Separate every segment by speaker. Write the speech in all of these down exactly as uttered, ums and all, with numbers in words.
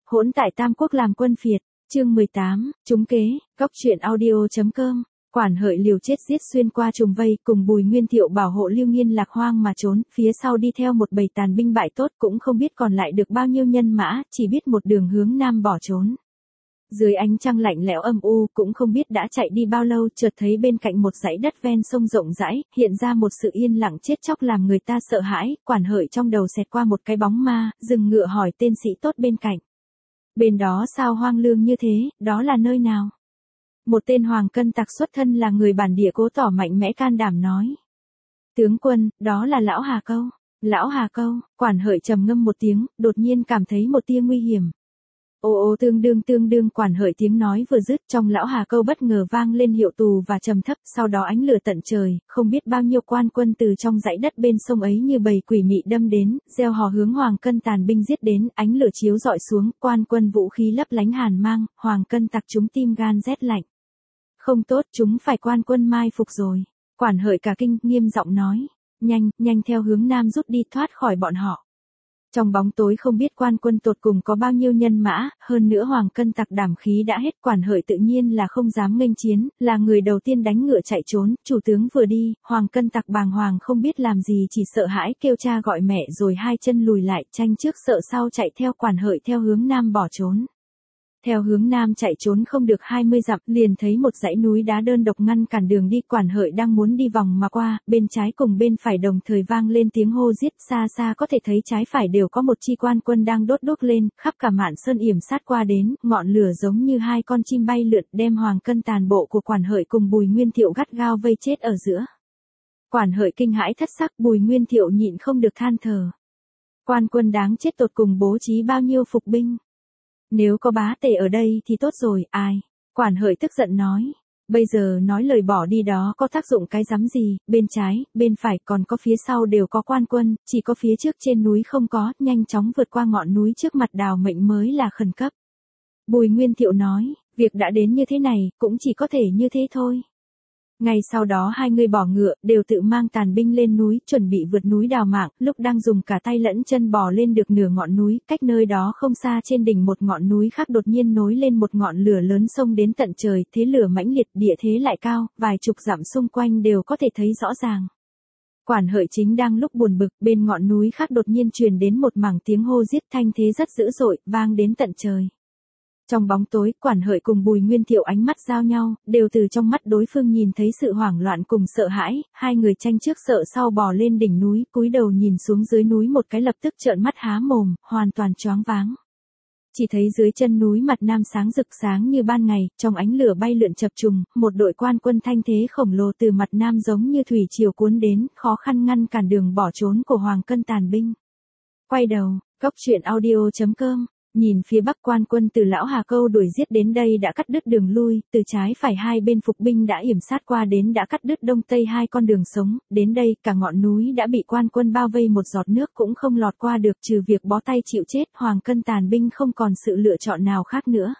Speaker 1: Hỗn tại Tam Quốc làm quân phiệt, chương mười tám, trúng kế, góc truyện audio.com. Quản Hợi liều chết giết xuyên qua trùng vây, cùng Bùi Nguyên Thiệu bảo hộ Lưu Nghiên lạc hoang mà trốn, phía sau đi theo một bầy tàn binh bại tốt, cũng không biết còn lại được bao nhiêu nhân mã, chỉ biết một đường hướng nam bỏ trốn. Dưới ánh trăng lạnh lẽo âm u, cũng không biết đã chạy đi bao lâu, chợt thấy bên cạnh một dãy đất ven sông rộng rãi, hiện ra một sự yên lặng chết chóc làm người ta sợ hãi. Quản Hợi trong đầu xẹt qua một cái bóng ma, dừng ngựa hỏi tên sĩ tốt bên cạnh. Bên đó sao hoang lương như thế, đó là nơi nào? Một tên hoàng cân tặc xuất thân là người bản địa cố tỏ mạnh mẽ can đảm nói. Tướng quân, đó là Lão Hà Câu. Lão Hà Câu. Quản Hợi trầm ngâm một tiếng, đột nhiên cảm thấy một tia nguy hiểm. Ô ô tương đương tương đương. Quản Hợi tiếng nói vừa dứt, trong Lão Hà Câu bất ngờ vang lên hiệu tù và trầm thấp, sau đó ánh lửa tận trời, không biết bao nhiêu quan quân từ trong dãy đất bên sông ấy như bầy quỷ mị đâm đến, gieo hò hướng hoàng cân tàn binh giết đến, ánh lửa chiếu rọi xuống, quan quân vũ khí lấp lánh hàn mang, hoàng cân tặc chúng tim gan rét lạnh. Không tốt, chúng phải quan quân mai phục rồi. Quản Hợi cả kinh, nghiêm giọng nói, nhanh, nhanh theo hướng nam rút đi, thoát khỏi bọn họ. Trong bóng tối không biết quan quân tột cùng có bao nhiêu nhân mã, hơn nữa hoàng cân tặc đảm khí đã hết. Quản Hợi tự nhiên là không dám nghênh chiến, là người đầu tiên đánh ngựa chạy trốn. Chủ tướng vừa đi, hoàng cân tặc bàng hoàng không biết làm gì, chỉ sợ hãi kêu cha gọi mẹ rồi hai chân lùi lại, tranh trước sợ sau chạy theo Quản Hợi theo hướng nam bỏ trốn. Theo hướng nam chạy trốn không được hai mươi dặm, liền thấy một dãy núi đá đơn độc ngăn cản đường đi. Quản Hợi đang muốn đi vòng mà qua, bên trái cùng bên phải đồng thời vang lên tiếng hô giết, xa xa có thể thấy trái phải đều có một chi quan quân đang đốt đuốc lên, khắp cả mạn sơn yểm sát qua đến, ngọn lửa giống như hai con chim bay lượn, đem hoàng cân tàn bộ của Quản Hợi cùng Bùi Nguyên Thiệu gắt gao vây chết ở giữa. Quản Hợi kinh hãi thất sắc, Bùi Nguyên Thiệu nhịn không được than thở. Quan quân đáng chết tột cùng bố trí bao nhiêu phục binh. Nếu có bá tể ở đây thì tốt rồi, ai? Quản Hợi tức giận nói. Bây giờ nói lời bỏ đi đó có tác dụng cái rắm gì, bên trái, bên phải còn có phía sau đều có quan quân, chỉ có phía trước trên núi không có, nhanh chóng vượt qua ngọn núi trước mặt đào mệnh mới là khẩn cấp. Bùi Nguyên Thiệu nói, việc đã đến như thế này, cũng chỉ có thể như thế thôi. Ngay sau đó hai người bỏ ngựa, đều tự mang tàn binh lên núi, chuẩn bị vượt núi đào mạng, lúc đang dùng cả tay lẫn chân bò lên được nửa ngọn núi, cách nơi đó không xa trên đỉnh một ngọn núi khác đột nhiên nối lên một ngọn lửa lớn xông đến tận trời, thế lửa mãnh liệt, địa thế lại cao, vài chục dặm xung quanh đều có thể thấy rõ ràng. Quản Hợi chính đang lúc buồn bực, bên ngọn núi khác đột nhiên truyền đến một mảng tiếng hô giết, thanh thế rất dữ dội, vang đến tận trời. Trong bóng tối, Quản Hợi cùng Bùi Nguyên Thiệu ánh mắt giao nhau, đều từ trong mắt đối phương nhìn thấy sự hoảng loạn cùng sợ hãi, hai người tranh trước sợ sau bò lên đỉnh núi, cúi đầu nhìn xuống dưới núi một cái lập tức trợn mắt há mồm, hoàn toàn choáng váng. Chỉ thấy dưới chân núi mặt nam sáng rực sáng như ban ngày, trong ánh lửa bay lượn chập trùng, một đội quan quân thanh thế khổng lồ từ mặt nam giống như thủy triều cuốn đến, khó khăn ngăn cản đường bỏ trốn của hoàng cân tàn binh. Quay đầu, góc truyện audio.com. Nhìn phía bắc quan quân từ Lão Hà Câu đuổi giết đến đây đã cắt đứt đường lui, từ trái phải hai bên phục binh đã yểm sát qua đến đã cắt đứt đông tây hai con đường sống, đến đây cả ngọn núi đã bị quan quân bao vây một giọt nước cũng không lọt qua được trừ việc bó tay chịu chết, hoàng cân tàn binh không còn sự lựa chọn nào khác nữa.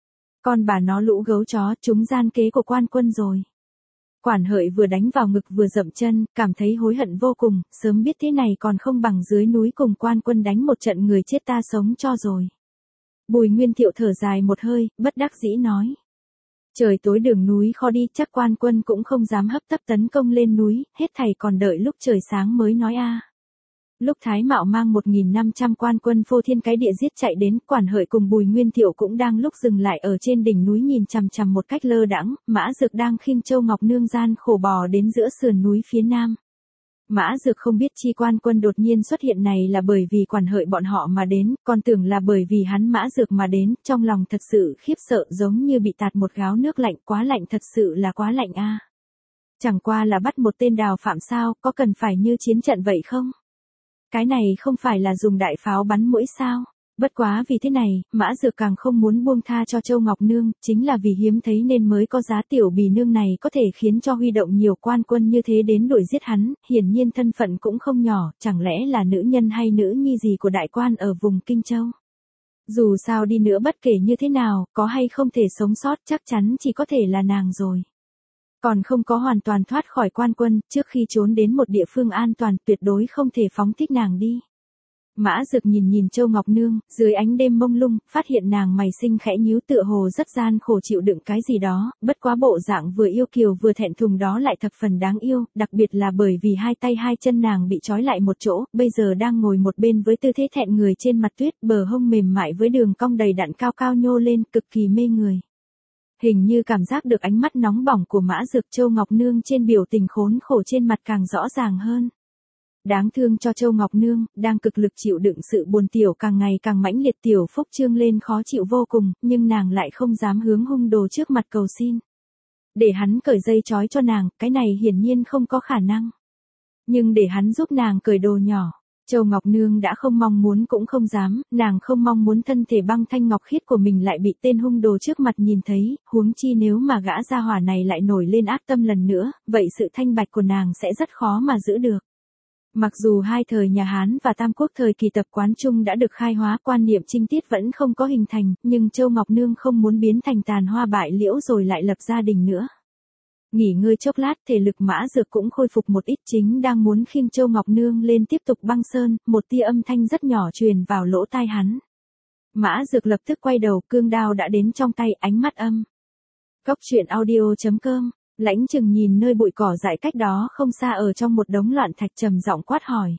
Speaker 1: Con bà nó lũ gấu chó, chúng gian kế của quan quân rồi. Quản Hợi vừa đánh vào ngực vừa dậm chân, cảm thấy hối hận vô cùng, sớm biết thế này còn không bằng dưới núi cùng quan quân đánh một trận người chết ta sống cho rồi. Bùi Nguyên Thiệu thở dài một hơi, bất đắc dĩ nói. Trời tối đường núi khó đi, chắc quan quân cũng không dám hấp tấp tấn công lên núi, hết thảy còn đợi lúc trời sáng mới nói a. À. Lúc Thái Mạo mang một nghìn năm trăm quan quân phô thiên cái địa giết chạy đến, Quản Hợi cùng Bùi Nguyên Thiệu cũng đang lúc dừng lại ở trên đỉnh núi nhìn chằm chằm một cách lơ đãng, Mã Dược đang khiêng Châu Ngọc Nương gian khổ bò đến giữa sườn núi phía nam. Mã Dược không biết chi quan quân đột nhiên xuất hiện này là bởi vì Quản Hợi bọn họ mà đến, còn tưởng là bởi vì hắn Mã Dược mà đến, trong lòng thật sự khiếp sợ giống như bị tạt một gáo nước lạnh, quá lạnh, thật sự là quá lạnh a. À. Chẳng qua là bắt một tên đào phạm sao, có cần phải như chiến trận vậy không? Cái này không phải là dùng đại pháo bắn mũi sao? Bất quá vì thế này, Mã Dược càng không muốn buông tha cho Châu Ngọc Nương, chính là vì hiếm thấy nên mới có giá tiểu bì nương này có thể khiến cho huy động nhiều quan quân như thế đến đuổi giết hắn, hiển nhiên thân phận cũng không nhỏ, chẳng lẽ là nữ nhân hay nữ nhi gì của đại quan ở vùng Kinh Châu. Dù sao đi nữa bất kể như thế nào, có hay không thể sống sót chắc chắn chỉ có thể là nàng rồi. Còn không có hoàn toàn thoát khỏi quan quân, trước khi trốn đến một địa phương an toàn tuyệt đối không thể phóng thích nàng đi. Mã Dực nhìn nhìn Châu Ngọc Nương, dưới ánh đêm mông lung, phát hiện nàng mày xinh khẽ nhíu tựa hồ rất gian khổ chịu đựng cái gì đó, bất quá bộ dạng vừa yêu kiều vừa thẹn thùng đó lại thập phần đáng yêu, đặc biệt là bởi vì hai tay hai chân nàng bị trói lại một chỗ, bây giờ đang ngồi một bên với tư thế thẹn người trên mặt tuyết, bờ hông mềm mại với đường cong đầy đặn cao cao nhô lên, cực kỳ mê người. Hình như cảm giác được ánh mắt nóng bỏng của Mã Dực, Châu Ngọc Nương trên biểu tình khốn khổ trên mặt càng rõ ràng hơn. Đáng thương cho Châu Ngọc Nương, đang cực lực chịu đựng sự buồn tiểu càng ngày càng mãnh liệt, tiểu phúc trương lên khó chịu vô cùng, nhưng nàng lại không dám hướng hung đồ trước mặt cầu xin. Để hắn cởi dây trói cho nàng, cái này hiển nhiên không có khả năng. Nhưng để hắn giúp nàng cởi đồ nhỏ, Châu Ngọc Nương đã không mong muốn cũng không dám, nàng không mong muốn thân thể băng thanh ngọc khiết của mình lại bị tên hung đồ trước mặt nhìn thấy, huống chi nếu mà gã gia hỏa này lại nổi lên ác tâm lần nữa, vậy sự thanh bạch của nàng sẽ rất khó mà giữ được. Mặc dù hai thời nhà Hán và Tam Quốc thời kỳ tập quán chung đã được khai hóa, quan niệm trinh tiết vẫn không có hình thành, nhưng Châu Ngọc Nương không muốn biến thành tàn hoa bại liễu rồi lại lập gia đình nữa. Nghỉ ngơi chốc lát, thể lực Mã Dực cũng khôi phục một ít, chính đang muốn khiêng Châu Ngọc Nương lên tiếp tục băng sơn, một tia âm thanh rất nhỏ truyền vào lỗ tai hắn. Mã Dực lập tức quay đầu, cương đao đã đến trong tay, ánh mắt âm. Góc truyện audio chấm com. Lãnh Trừng nhìn nơi bụi cỏ dại cách đó không xa ở trong một đống loạn thạch trầm giọng quát hỏi.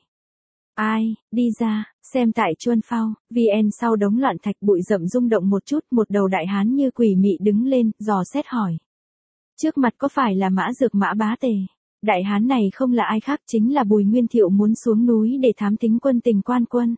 Speaker 1: Ai, đi ra, xem tại Chuân Phao, vê en sau đống loạn thạch bụi rậm rung động một chút, một đầu đại hán như quỷ mị đứng lên, dò xét hỏi. Trước mặt có phải là Mã Dực Mã Bá Tề? Đại hán này không là ai khác chính là Bùi Nguyên Thiệu muốn xuống núi để thám tính quân tình quan quân.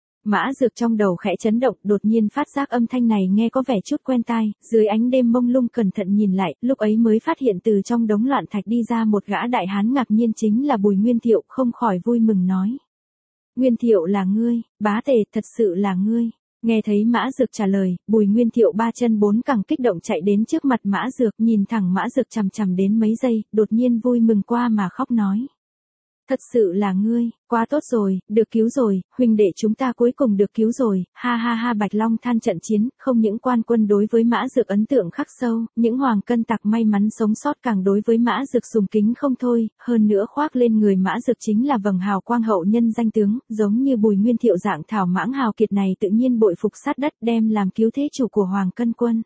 Speaker 1: Mã Dực trong đầu khẽ chấn động, đột nhiên phát giác âm thanh này nghe có vẻ chút quen tai, dưới ánh đêm mông lung cẩn thận nhìn lại, lúc ấy mới phát hiện từ trong đống loạn thạch đi ra một gã đại hán, ngạc nhiên chính là Bùi Nguyên Thiệu, không khỏi vui mừng nói. Nguyên Thiệu là ngươi, Bá Tề, thật sự là ngươi. Nghe thấy Mã Dực trả lời, Bùi Nguyên Thiệu ba chân bốn cẳng kích động chạy đến trước mặt Mã Dực, nhìn thẳng Mã Dực chằm chằm đến mấy giây, đột nhiên vui mừng qua mà khóc nói. Thật sự là ngươi, quá tốt rồi, được cứu rồi, huynh đệ chúng ta cuối cùng được cứu rồi, ha ha ha. Bạch Long than trận chiến, không những quan quân đối với Mã Dực ấn tượng khắc sâu, những hoàng cân tặc may mắn sống sót càng đối với Mã Dực sùng kính không thôi, hơn nữa khoác lên người Mã Dực chính là vầng hào quang hậu nhân danh tướng, giống như Bùi Nguyên Thiệu dạng thảo mãng hào kiệt này tự nhiên bội phục sát đất, đem làm cứu thế chủ của hoàng cân quân.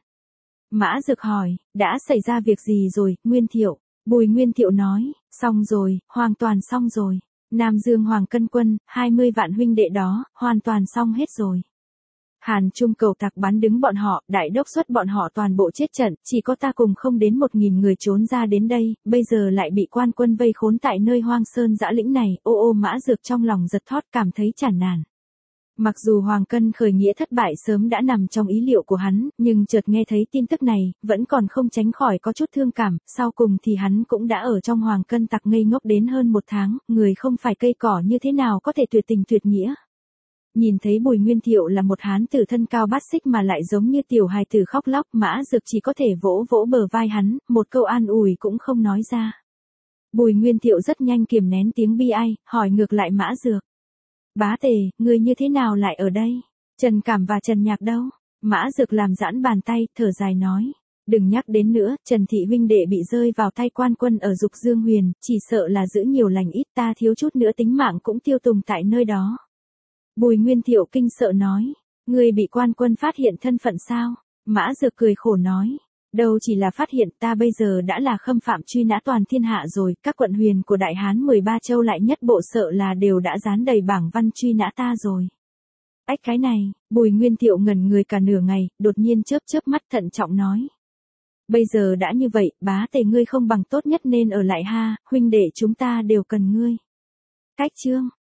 Speaker 1: Mã Dực hỏi, đã xảy ra việc gì rồi, Nguyên Thiệu? Bùi Nguyên Thiệu nói, xong rồi, hoàn toàn xong rồi. Nam Dương Hoàng Cân Quân, hai mươi vạn huynh đệ đó, hoàn toàn xong hết rồi. Hàn Trung cầu tặc bắn đứng bọn họ, đại đốc xuất bọn họ toàn bộ chết trận, chỉ có ta cùng không đến một nghìn người trốn ra đến đây, bây giờ lại bị quan quân vây khốn tại nơi hoang sơn dã lĩnh này, ô ô. Mã Dực trong lòng giật thót, cảm thấy chản nản. Mặc dù Hoàng Cân khởi nghĩa thất bại sớm đã nằm trong ý liệu của hắn, nhưng chợt nghe thấy tin tức này, vẫn còn không tránh khỏi có chút thương cảm, sau cùng thì hắn cũng đã ở trong Hoàng Cân tặc ngây ngốc đến hơn một tháng, người không phải cây cỏ như thế nào có thể tuyệt tình tuyệt nghĩa. Nhìn thấy Bùi Nguyên Thiệu là một hán tử thân cao bát xích mà lại giống như tiểu hài tử khóc lóc, Mã Dực chỉ có thể vỗ vỗ bờ vai hắn, một câu an ủi cũng không nói ra. Bùi Nguyên Thiệu rất nhanh kiềm nén tiếng bi ai, hỏi ngược lại Mã Dực. Bá Tề, người như thế nào lại ở đây? Trần Cảm và Trần Nhạc đâu? Mã Dực làm giãn bàn tay, thở dài nói. Đừng nhắc đến nữa, Trần Thị huynh đệ bị rơi vào tay quan quân ở Dục Dương Huyền, chỉ sợ là giữ nhiều lành ít, ta thiếu chút nữa tính mạng cũng tiêu tùng tại nơi đó. Bùi Nguyên Thiệu kinh sợ nói. Người bị quan quân phát hiện thân phận sao? Mã Dực cười khổ nói. Đâu chỉ là phát hiện, ta bây giờ đã là khâm phạm truy nã toàn thiên hạ rồi, các quận huyền của Đại Hán mười ba châu lại nhất bộ sợ là đều đã dán đầy bảng văn truy nã ta rồi. Ách cái này, Bùi Nguyên Thiệu ngẩn người cả nửa ngày, đột nhiên chớp chớp mắt thận trọng nói. Bây giờ đã như vậy, Bá Tề ngươi không bằng tốt nhất nên ở lại ha, huynh đệ chúng ta đều cần ngươi. Cách chương.